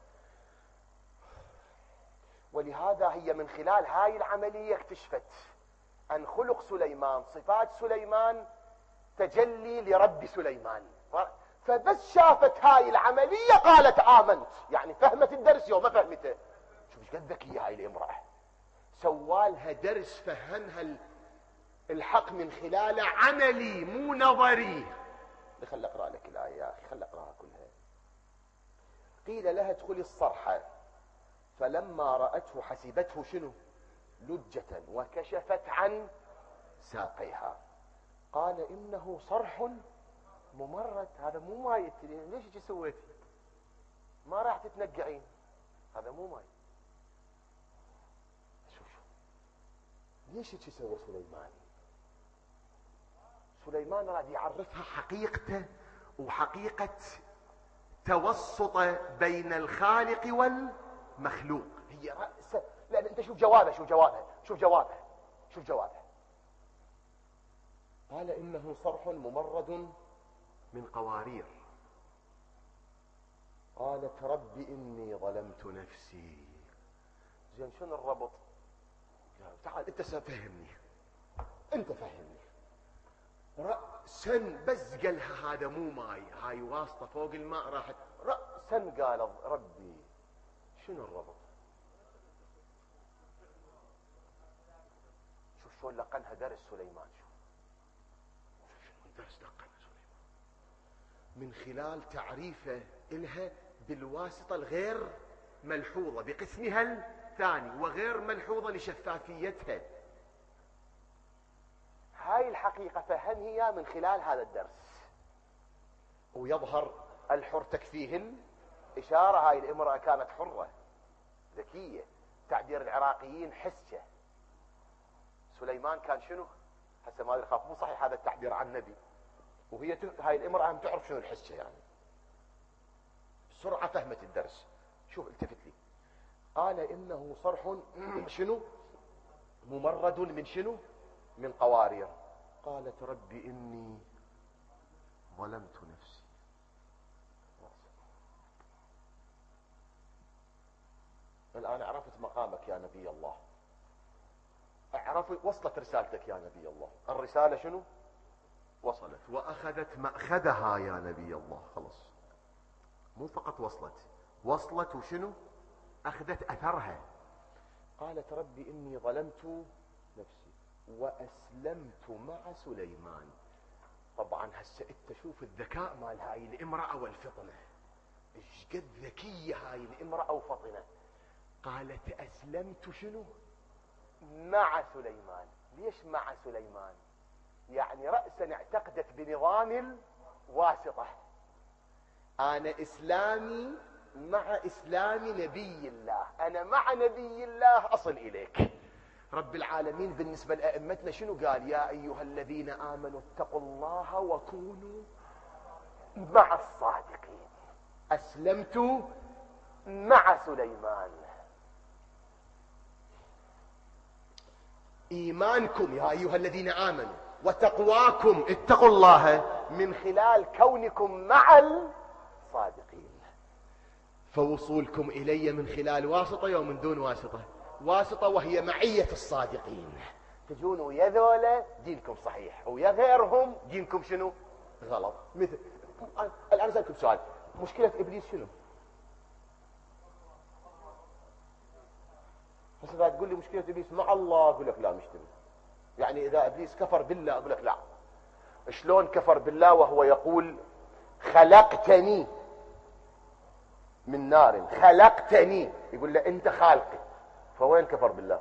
ولهذا هي من خلال هاي العملية اكتشفت عن خلق سليمان، صفات سليمان، تجلي لرب سليمان. فبس شافت هاي العملية قالت آمنت. يعني فهمت الدرس يوم ما فهمته. شوف ايش قد ذكية هاي الامرأة. سوالها درس فهمها الحق من خلال عملي مو نظري. خل اقرأ لك الآية يا أخي، خل اقرأها كلها. قيل لها ادخلي الصرح فلما رأته حسبته شنو؟ لجة وكشفت عن ساقيها. قال إنه صرح ممرد هذا مو ماي، ليش هيك سويتي؟ ما راح تتنقعين، هذا مو ماي. شوف ليش هيك سوى سليمان؟ سليمان راد يعرفها حقيقته وحقيقة توسطه بين الخالق والمخلوق. هي رأسه، لأن أنت شوف جوابه، شوف جوابه، شوف جوابه، شوف جوابه. قال إنه صرح ممرد من قوارير. قالت رب إني ظلمت نفسي. زين شنو الربط؟ تعال أنت سفهمني، أنت فهمني. رأسا بس قالها هذا مو ماي، هاي واسطة فوق الماء راحت رأسا. قال ربي شنو الربط؟ شوف شلون لقنها درس سليمان. شوف شلون درس لقنها سليمان من خلال تعريفه إلها بالواسطة الغير ملحوظة بقسمها الثاني وغير ملحوظة لشفافيتها. هاي الحقيقة فهم هي من خلال هذا الدرس. ويظهر الحر تكفيه الإشارة. هاي الامرأة كانت حرة ذكية، تعبير العراقيين حسة. سليمان كان شنو؟ هسه ما ادري، خاف مو صحيح هذا التعبير عن النبي. وهي هاي الامرأة هم تعرف شنو الحسة يعني. بسرعة فهمت الدرس. شوف التفت لي. قال إنه صرح شنو؟ ممرد من شنو؟ من قوارير. قالت رب إني ظلمت نفسي. الآن عرفت مقامك يا نبي الله، عرفت، وصلت رسالتك يا نبي الله. الرسالة شنو؟ وصلت وأخذت مأخذها يا نبي الله. خلص، مو فقط وصلت وشنو؟ أخذت أثرها. قالت رب إني ظلمت نفسي وأسلمت مع سليمان. طبعا هسه انت شوف الذكاء مال هاي الامرأة والفطنة، ايش قد ذكية هاي الامرأة وفطنة. قالت أسلمت شنو؟ مع سليمان. ليش مع سليمان؟ يعني رأسا اعتقدت بنظام الواسطة. أنا إسلامي مع إسلام نبي الله، أنا مع نبي الله أصل إليك. رب العالمين بالنسبة لأئمتنا شنو قال؟ يا أيها الذين آمنوا اتقوا الله وكونوا مع الصادقين. أسلمت مع سليمان. إيمانكم يا أيها الذين آمنوا وتقواكم اتقوا الله من خلال كونكم مع الصادقين. فوصولكم إلي من خلال واسطة أو من دون واسطة؟ واسطة، وهي معية الصادقين. تجون ويا ذولا دينكم صحيح ويا غيرهم دينكم شنو؟ غلط. مثل الآن أسألكم سؤال، مشكلة إبليس شنو؟ هسه إذا تقول لي مشكلة إبليس مع الله أقول لك لا مشتبه. يعني إذا إبليس كفر بالله أقول لك لا. شلون كفر بالله وهو يقول خلقتني من نار، خلقتني، يقول له أنت خالقي، فوين كفر بالله؟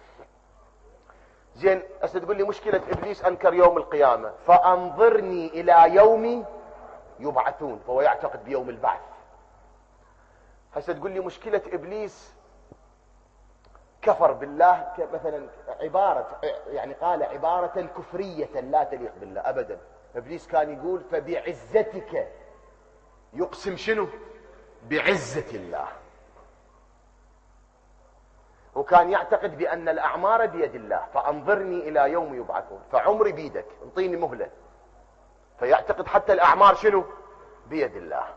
زين هسه تقول لي مشكلة إبليس أنكر يوم القيامة، فأنظرني إلى يوم يبعثون، فهو يعتقد بيوم البعث. هسه تقول لي مشكلة إبليس كفر بالله مثلا عبارة، يعني قال عبارة كفرية لا تليق بالله أبدا. إبليس كان يقول فبعزتك، يقسم شنو؟ بعزة الله. وكان يعتقد بأن الأعمار بيد الله، فأنظرني إلى يوم يبعثون، فعمري بيدك، انطيني مهلة. فيعتقد حتى الأعمار شنو؟ بيد الله.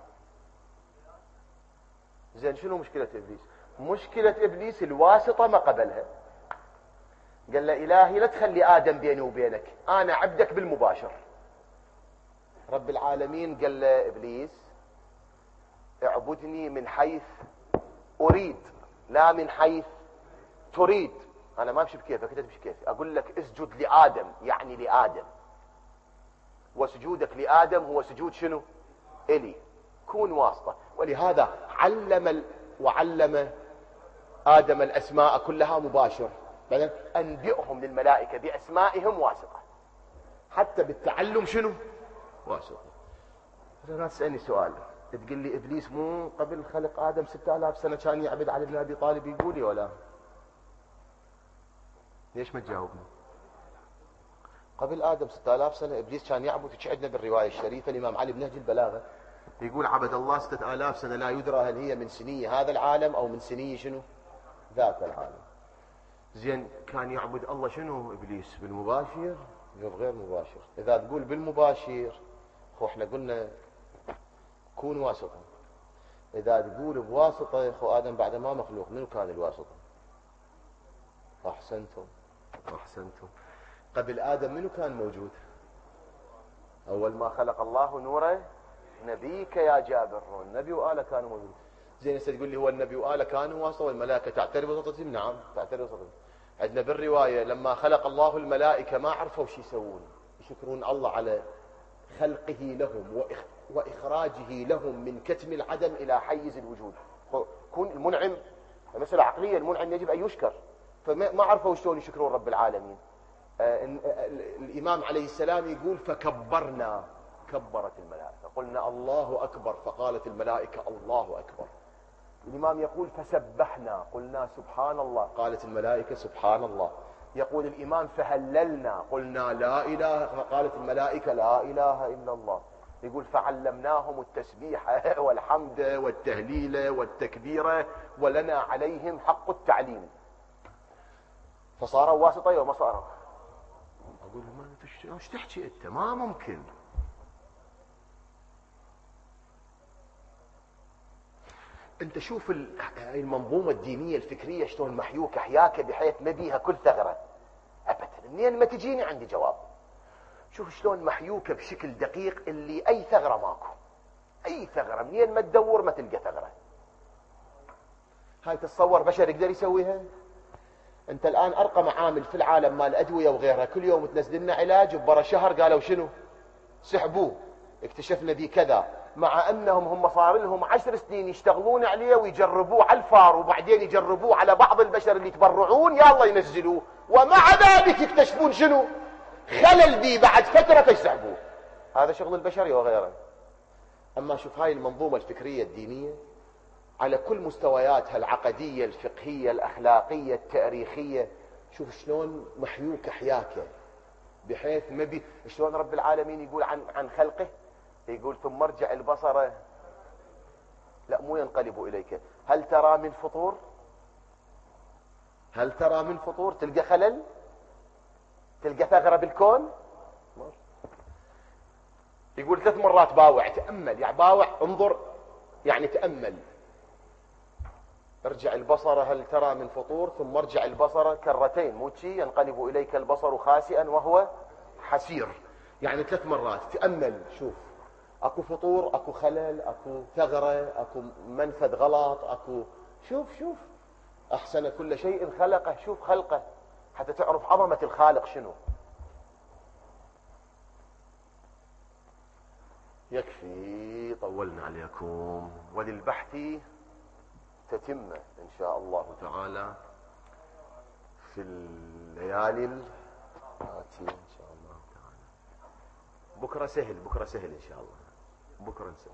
زين شنو مشكلة إبليس؟ مشكلة إبليس الواسطة ما قبلها. قال له إلهي لا تخلي آدم بيني وبينك، أنا عبدك بالمباشر. رب العالمين قال له إبليس اعبدني من حيث أريد لا من حيث تريد. أنا ما أمشي بكيفك، أنت تمشي كيفي. أقول لك اسجد لآدم، يعني لآدم، وسجودك لآدم هو سجود شنو؟ إلي. كون واسطة. ولهذا وعلم آدم الأسماء كلها مباشر، بعدين أنبئهم للملائكة بأسمائهم واسطة. حتى بالتعلم شنو؟ واسطة. لا تسألني سؤال تقول لي إبليس مو قبل خلق آدم 6000 سنة كان يعبد علي بن أبي طالب، يقول لي ولا؟ ليش ما تجاوبني؟ قبل آدم 6000 سنة إبليس كان يعبد. وش عندنا بالرواية الشريفة الإمام علي بنهج البلاغة يقول عبد الله 6000 سنة لا يدرى هل هي من سنية هذا العالم أو من سنية شنو ذاك العالم. زين كان يعبد الله شنو إبليس؟ بالمباشر غير مباشر؟ إذا تقول بالمباشر خو احنا قلنا كون واسطة. إذا تقول بواسطة خو آدم بعد ما مخلوق منو كان الواسطة؟ أحسنتم. قبل آدم منو كان موجود؟ أول ما خلق الله نوره نبيك يا جابر، النبي وآله كانوا موجود. زين هسه تقول لي هو النبي وآله كانوا واسطة والملائكة تعترف بواسطتهم؟ نعم تعترف بواسطتهم. عندنا بالرواية لما خلق الله الملائكة ما عرفوا شو يسوون، يشكرون الله على خلقه لهم وإخراجه لهم من كتم العدم إلى حيز الوجود. كون المنعم مسألة عقلية، المنعم يجب أن يشكر، فما عرفوا شلون يشكرون رب العالمين. الإمام عليه السلام يقول فكبرنا، كبرت الملائكة، قلنا الله أكبر فقالت الملائكة الله أكبر. الإمام يقول فسبحنا، قلنا سبحان الله، قالت الملائكة سبحان الله. يقول الإمام فهللنا، قلنا لا إله، فقالت الملائكة لا إله إلا الله. يقول فعلمناهم التسبيح والحمد والتهليل والتكبير ولنا عليهم حق التعليم. فصاروا واسطة يوم صاروا. أقول ما ايش تحكي أنت؟ ما ممكن. أنت شوف المنظومة الدينية الفكرية شلون محيوكة حياكة بحيث ما بيها كل ثغرة أبدا. منين ما تجيني عندي جواب. شوف شلون محيوكة بشكل دقيق اللي أي ثغرة ماكو، أي ثغرة منين ما تدور ما تلقى ثغرة. هاي تتصور بشر يقدر يسويها؟ أنت الآن أرقى معامل في العالم مال أدوية وغيرها كل يوم تنزل لنا علاج وبرا شهر قالوا شنو؟ سحبوه، اكتشفنا ذي كذا، مع أنهم هم صار لهم 10 سنين يشتغلون عليه ويجربوه على الفار وبعدين يجربوه على بعض البشر اللي يتبرعون يلا ينزلوه، ومع ذلك يكتشفون شنو؟ خلل بي بعد فترة تسحبوه. هذا شغل البشري وغيره. أما شوف هاي المنظومة الفكرية الدينية على كل مستوياتها العقدية الفقهية الأخلاقية التاريخية، شوف شلون محيوكة حياكة بحيث ما بي. شلون رب العالمين يقول عن خلقه، يقول ثم ارجع البصر، لا مو ينقلب إليك، هل ترى من فطور؟ هل ترى من فطور؟ تلقى خلل؟ تلقى ثغرة بالكون؟ يقول 3 مرات باوع، تأمل يعني باوع انظر يعني تأمل. ارجع البصر هل ترى من فطور ثم ارجع البصر كرتين، مو شي ينقلب إليك البصر خاسئا وهو حسير. يعني 3 مرات تأمل، شوف اكو فطور، اكو خلل، اكو ثغرة، اكو منفذ غلط، اكو شوف احسن كل شيء خلقه، شوف خلقه حتى تعرف عظمة الخالق شنو. يكفي طولنا عليكم، وللبحث تتم إن شاء الله تعالى في الليالي الآتية إن شاء الله تعالى. بكرة سهل إن شاء الله، بكرة سهل.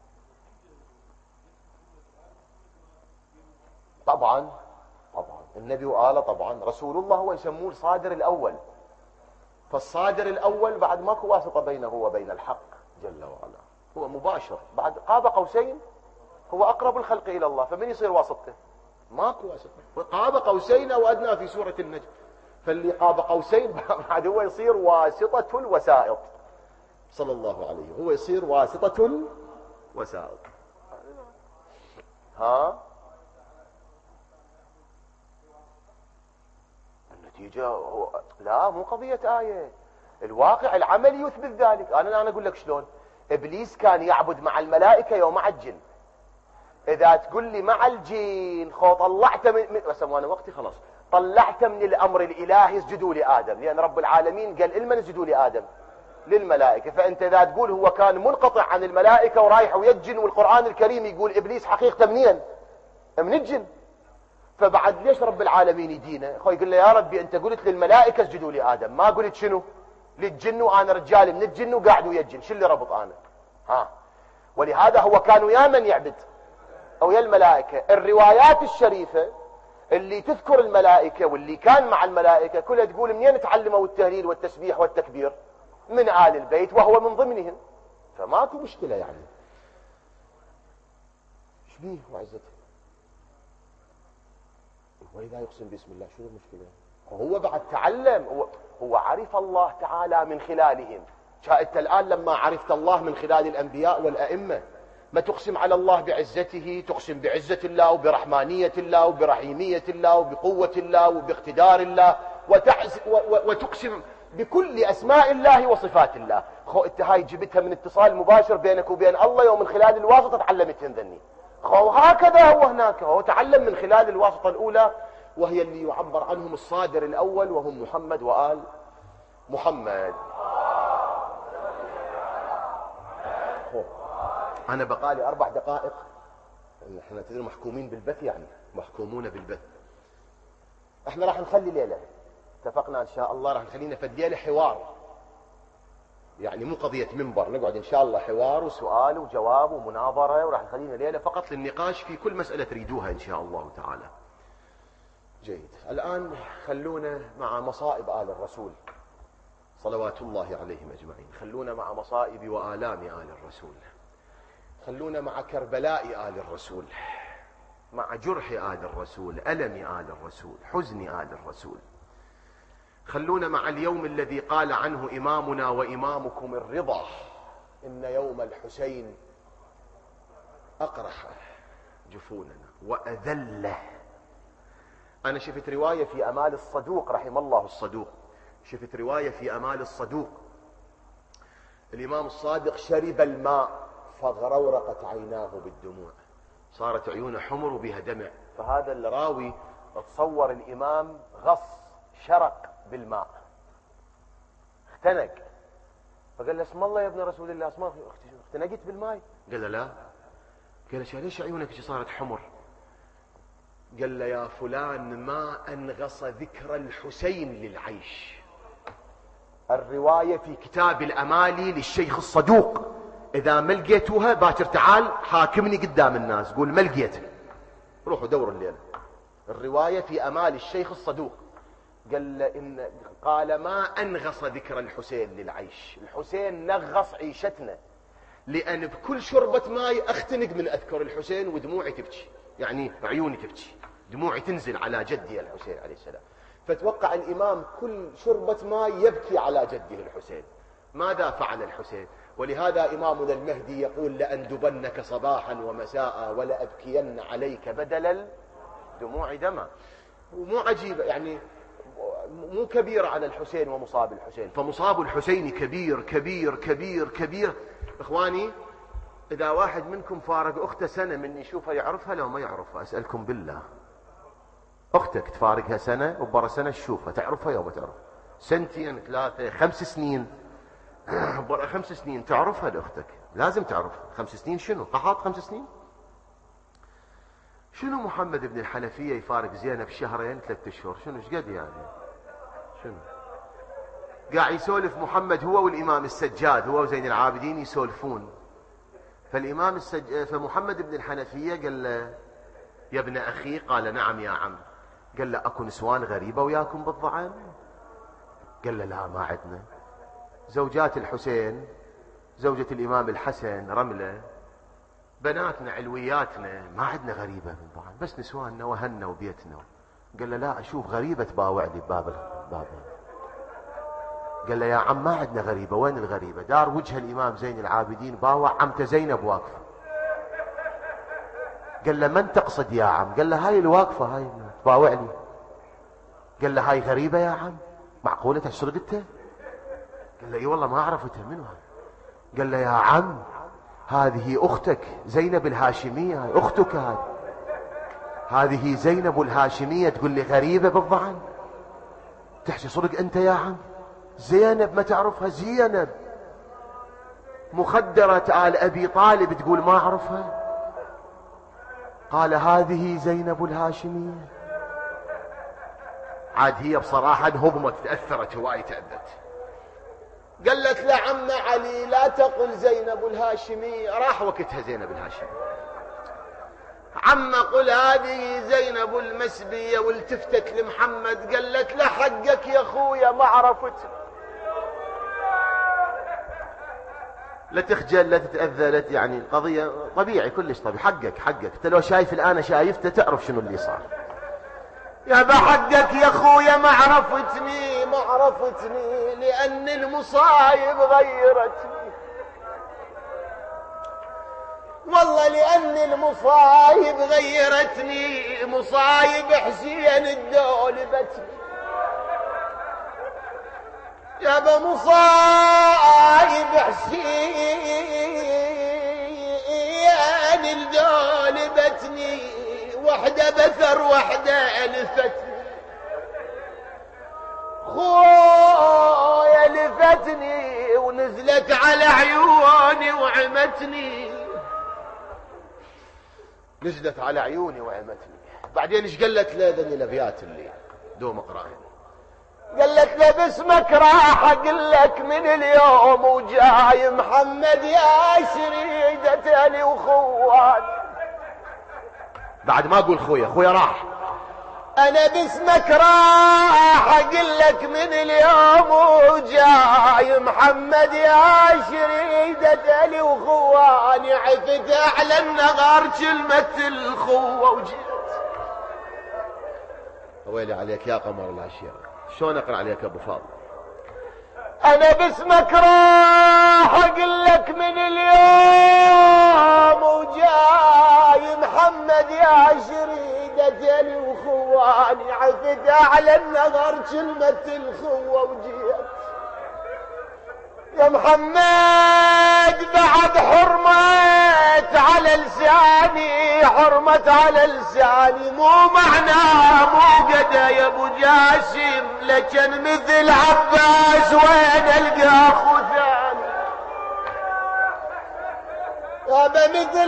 طبعا النبي وآله، طبعا رسول الله هو يسموه الصادر الأول. فالصادر الأول بعد ماكو واسطة بينه وبين الحق جل وعلا، هو مباشر بعد قاب قوسين، هو أقرب الخلق إلى الله، فمن يصير واسطته؟ ماكو واسطة. قاب قوسين أو أدنى في سورة النجم، فاللي قاب قوسين بعد هو يصير واسطة الوسائط صلى الله عليه، هو يصير واسطة الوسائط. ها النتيجة هو لا مو قضية آية، الواقع العملي يثبت ذلك. أنا أقول لك شلون. إبليس كان يعبد مع الملائكة يوم مع الجن. إذا تقول لي مع الجن خو طلعت من بس أنا وقتي خلاص، طلعت من الأمر الإلهي اسجدوا لآدم، لأن رب العالمين قال لمن اسجدوا لآدم؟ للملائكة. فأنت إذا تقول هو كان منقطع عن الملائكة ورايح ويا الجن، والقرآن الكريم يقول إبليس حقيقة منين؟ من الجن. فبعد ليش رب العالمين يدينا؟ خو يقول له يا ربي أنت قلت للملائكة اسجدوا لآدم، ما قلت شنو؟ للجن، وأنا رجال من الجن وقاعد ويا الجن، شو اللي ربط أنا؟ ولهذا هو كانوا يا من يعبد أو يا الملائكة. الروايات الشريفة اللي تذكر الملائكة واللي كان مع الملائكة كلها تقول منين تعلموا التهليل والتسبيح والتكبير؟ من آل البيت وهو من ضمنهم، فماكو مشكلة يعني. ايش بيه وعزته؟ وإذا يقسم باسم الله شو المشكلة؟ هو بعد تعلم، هو عرف الله تعالى من خلالهم. انت الآن لما عرفت الله من خلال الأنبياء والأئمة ما تقسم على الله بعزته، تقسم بعزة الله وبرحمانية الله وبرحيمية الله وبقوة الله وباقتدار الله، وتقسم بكل أسماء الله وصفات الله. انت هاي جبتها من اتصال مباشر بينك وبين الله، ومن خلال الواسطة تعلمتها ذني. هكذا هو هناك، هو تعلم من خلال الواسطة الأولى وهي اللي يعبر عنهم الصادر الأول وهم محمد وآل محمد. أنا بقالي 4 دقائق، احنا تدري محكومين بالبث، يعني محكومون بالبث. احنا راح نخلي ليلة، اتفقنا ان شاء الله راح نخلينا في الليلة حوار، يعني مو قضية منبر، نقعد ان شاء الله حوار وسؤال وجواب ومناظرة، وراح نخلينا ليلة فقط للنقاش في كل مسألة تريدوها ان شاء الله تعالى. جيد، الآن خلونا مع مصائب آل الرسول صلوات الله عليهم أجمعين، خلونا مع مصائب وآلام آل الرسول، خلونا مع كربلاء آل الرسول، مع جرح آل الرسول، ألم آل الرسول، حزن آل الرسول. خلونا مع اليوم الذي قال عنه إمامنا وإمامكم الرضا: إن يوم الحسين أقرح جفوننا وأذله. أنا شفت رواية في أمال الصدوق رحم الله الصدوق، شفت رواية في أمال الصدوق، الإمام الصادق شرب الماء فغرورقت عيناه بالدموع، صارت عيونه حمر وبها دمع. فهذا الراوي تصور الإمام غص شرق بالماء، اختنق، فقال له: اسم الله يا ابن رسول الله، اسم الله، اختنقت بالماء؟ قال له: لا. قال له: ليش عيونك صارت حمر؟ قال له: يا فلان ما أنغص ذكر الحسين للعيش. الرواية في كتاب الأمالي للشيخ الصدوق، إذا ما لقيتوها باكر تعال حاكمني قدام الناس، قول ما لقيتها، روحوا دوروا الليلة. الرواية في أمال الشيخ الصدوق، قال ما أنغص ذكر الحسين للعيش. الحسين نغص عيشتنا، لأن بكل شربة ماء أختنق من أذكر الحسين ودموعي تبكي، يعني عيوني تبكي، دموعي تنزل على جدي الحسين عليه السلام. فتوقع الإمام كل شربة ماء يبكي على جده الحسين. ماذا فعل الحسين؟ ولهذا إمامنا المهدي يقول: لأندبنك صباحا ومساء ولأبكين عليك بدل الدموع دما. ومو عجيب، يعني مو كبير على الحسين ومصاب الحسين، فمصاب الحسين كبير كبير كبير كبير. إخواني، إذا واحد منكم فارق أخته سنة من يشوفها يعرفها لو ما يعرفها؟ أسألكم بالله، أختك تفارقها سنة وبرا سنة تشوفها، تعرفها يوم ما تعرف؟ 2 سنين 3 5 سنين برا 5 سنين تعرفها لأختك، لازم تعرفها. 5 سنين شنو؟ قحط 5 سنين؟ شنو محمد بن الحنفية يفارق زينب 2 3 أشهر؟ شنو ايش قد يعني؟ شنو قاعد يسولف محمد هو والإمام السجاد، هو وزين العابدين يسولفون، فالإمام فمحمد بن الحنفية قال له: يا ابن أخي. قال: نعم يا عم. قال له: أكو نسوان غريبة وياكم بالضعن؟ قال له: لا، ما عندنا. زوجات الحسين، زوجة الإمام الحسن رملة، بناتنا علوياتنا، ما عندنا غريبة بالضعن، بس نسواننا وهنا وبيتنا. قال له: لا، أشوف غريبة تباوع لي بباب. قال له: يا عم ما عندنا غريبة. وين الغريبة؟ دار وجه الإمام زين العابدين باوع عمته زينب واقفة. قال له: من تقصد يا عم؟ قال له: هاي الواقفة، هاي تباوع لي. قال له: هاي غريبة يا عم؟ معقولة تسرقتها؟ قال له: اي والله ما عرفتها، منو هاي؟ قال له: يا عم هذه أختك زينب الهاشمية، هاي أختك، هذه زينب الهاشمية، تقول لي غريبة بالضعن؟ تحكي صدق أنت يا عم؟ زينب ما تعرفها؟ زينب مخدرة آل أبي طالب تقول ما أعرفها؟ قال: هذه زينب الهاشمية. عاد هي بصراحة انهضمت، تأثرت هواي، تأذت. قالت له عم علي لا تقل زينب الهاشمي. راح وقتها زينب الهاشمي، عم قل هذه زينب المسبية. والتفتت لمحمد قالت له حقك يا اخويا ما عرفت. لا تخجل لا تتأذى لا يعني قضية طبيعي كلش طبيعي. حقك انت لو شايف الآن شايفته تعرف شنو اللي صار. يا بحقك يا اخويا ما عرفتني لأن المصايب غيرتني. والله لأن المصايب غيرتني، مصايب حسين الدولبتني. يا بمصايب حسين الدولبتني، وحدة بثر وحدة ألفتني. خويا لفتني ونزلت على عيوني وعمتني. نزلت على عيوني وعمتني. بعدين ايش قالت له؟ ذني الابيات اللي دوم اقراهن. قالت له باسمك راح اقول لك من اليوم وجاي محمد يا شريدة لي وخوان. بعد ما اقول خويا راح. انا باسمك راح اقول لك من اليوم وجاي محمد يا شريدة لي وخوان. عفت على النغار كلمة الخوة وجيت. ويلي عليك يا قمر الاشياء، شلون اقرا عليك ابو فاضل؟ انا باسمك راح اقول لك من اليوم وجاي محمد يا شريدة لي وخواني. عفت على النظر كلمة الخوة وجيت. يا محمد بعد حرمت على لساني، حرمت على لساني. مو معناه مو قدا يا ابو جاسم، لكن مثل عباس وين القى اخو ثاني. يابا مثل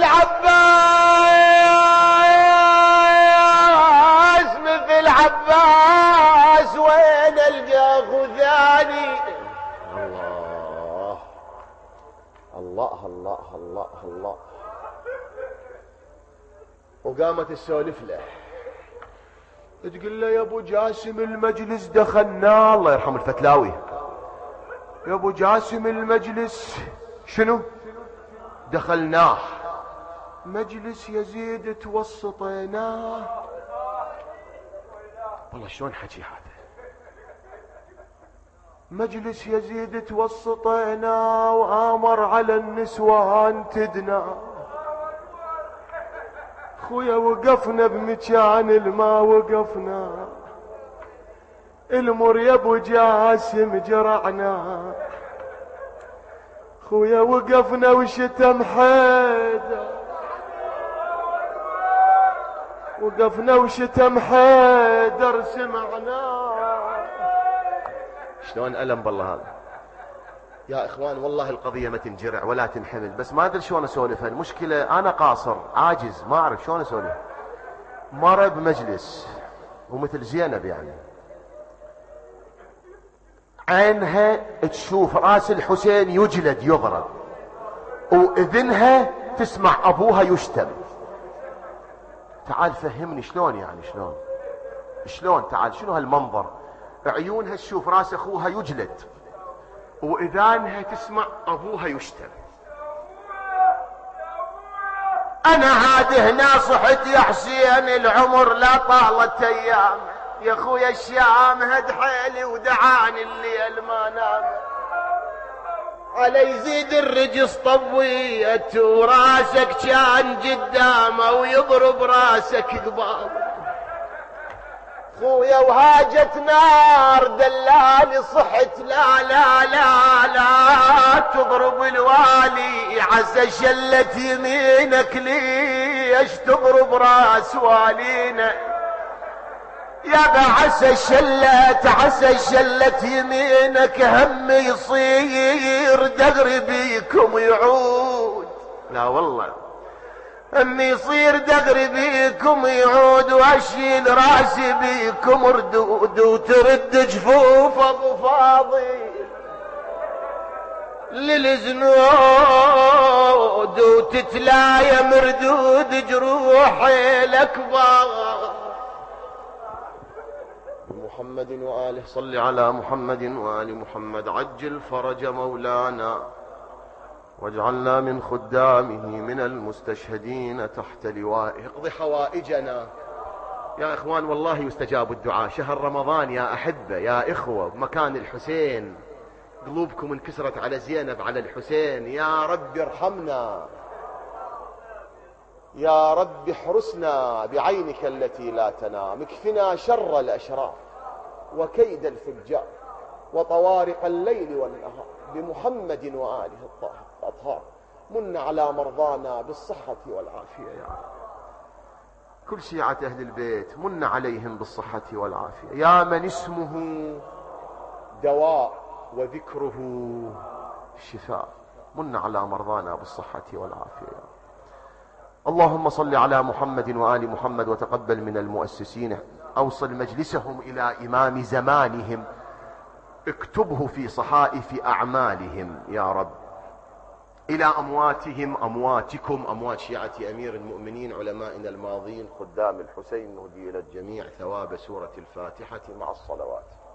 عباس، مثل عباس وين القى اخو ثاني. الله الله الله الله. وقامت تسولف له تقول له يا ابو جاسم المجلس دخلناه. الله يرحم الفتلاوي. يا ابو جاسم المجلس شنو دخلناه؟ مجلس يزيد توسطيناه. والله شلون حكي هذا؟ مجلس يزيد توسطينا وآمر على النسوان تدنا. خويا وقفنا بمكان الما وقفنا، المر يا ابو جاسم جرعنا. خويا وقفنا وشتم حيدر، وقفنا وشتم حيدر سمعنا. شلون ألم بالله هذا يا اخوان. والله القضية ما تنجرع ولا تنحمل، بس ما ادري شلون اسولفها. المشكلة انا قاصر عاجز ما اعرف شلون اسولف. مرة بمجلس ومثل زينب يعني عينها تشوف راس الحسين يجلد يضرب، واذنها تسمع ابوها يشتم. تعال فهمني شلون يعني شلون تعال شنو هالمنظر؟ عيونها تشوف راس اخوها يجلد، واذانها تسمع ابوها يشتم. انا عاد هنا صحت يا حسين، العمر لا طالت ايام. يا اخويا الشام هد حيلي ودعاني الليل ما نام. على يزيد الرجس طويت وراسك كان قدامه ويضرب راسك قبال. خويا وهاجت نار دلالي صحت لا لا لا لا تضرب الوالي. عسى شلت يمينك ليش تضرب راس والينا. يا عسى شلت يمينك هم يصير دغري بيكم يعود. لا والله هم يصير دغري بيكم يعود، واشيل راسي بيكم ردود وترد جفوف ابو فاضل. للزنود وتتلايا مردود جروحي الأكبر. محمد وآله، صل على محمد وآل محمد. عجل فرج مولانا واجعلنا من خدامه من المستشهدين تحت لوائه. اقض حوائجنا يا إخوان، والله يستجاب الدعاء. شهر رمضان يا أحبة يا إخوة، بمكان الحسين قلوبكم انكسرت على زينب على الحسين. يا رب ارحمنا، يا رب احرسنا بعينك التي لا تنام. اكفنا شر الأشرار وكيد الفجار وطوارق الليل والنهار بمحمد وآله الأطهار. من على مرضانا بالصحة والعافية يا رب. كل شيعة أهل البيت من عليهم بالصحة والعافية. يا من اسمه دواء وذكره شفاء، من على مرضانا بالصحة والعافية. اللهم صل على محمد وآل محمد وتقبل من المؤسسين. أوصل مجلسهم إلى إمام زمانهم، اكتبه في صحائف أعمالهم يا رب. إلى أمواتهم، أمواتكم، أموات شيعة أمير المؤمنين علمائنا الماضين خدام الحسين، نهدي إلى الجميع ثواب سورة الفاتحة مع الصلوات.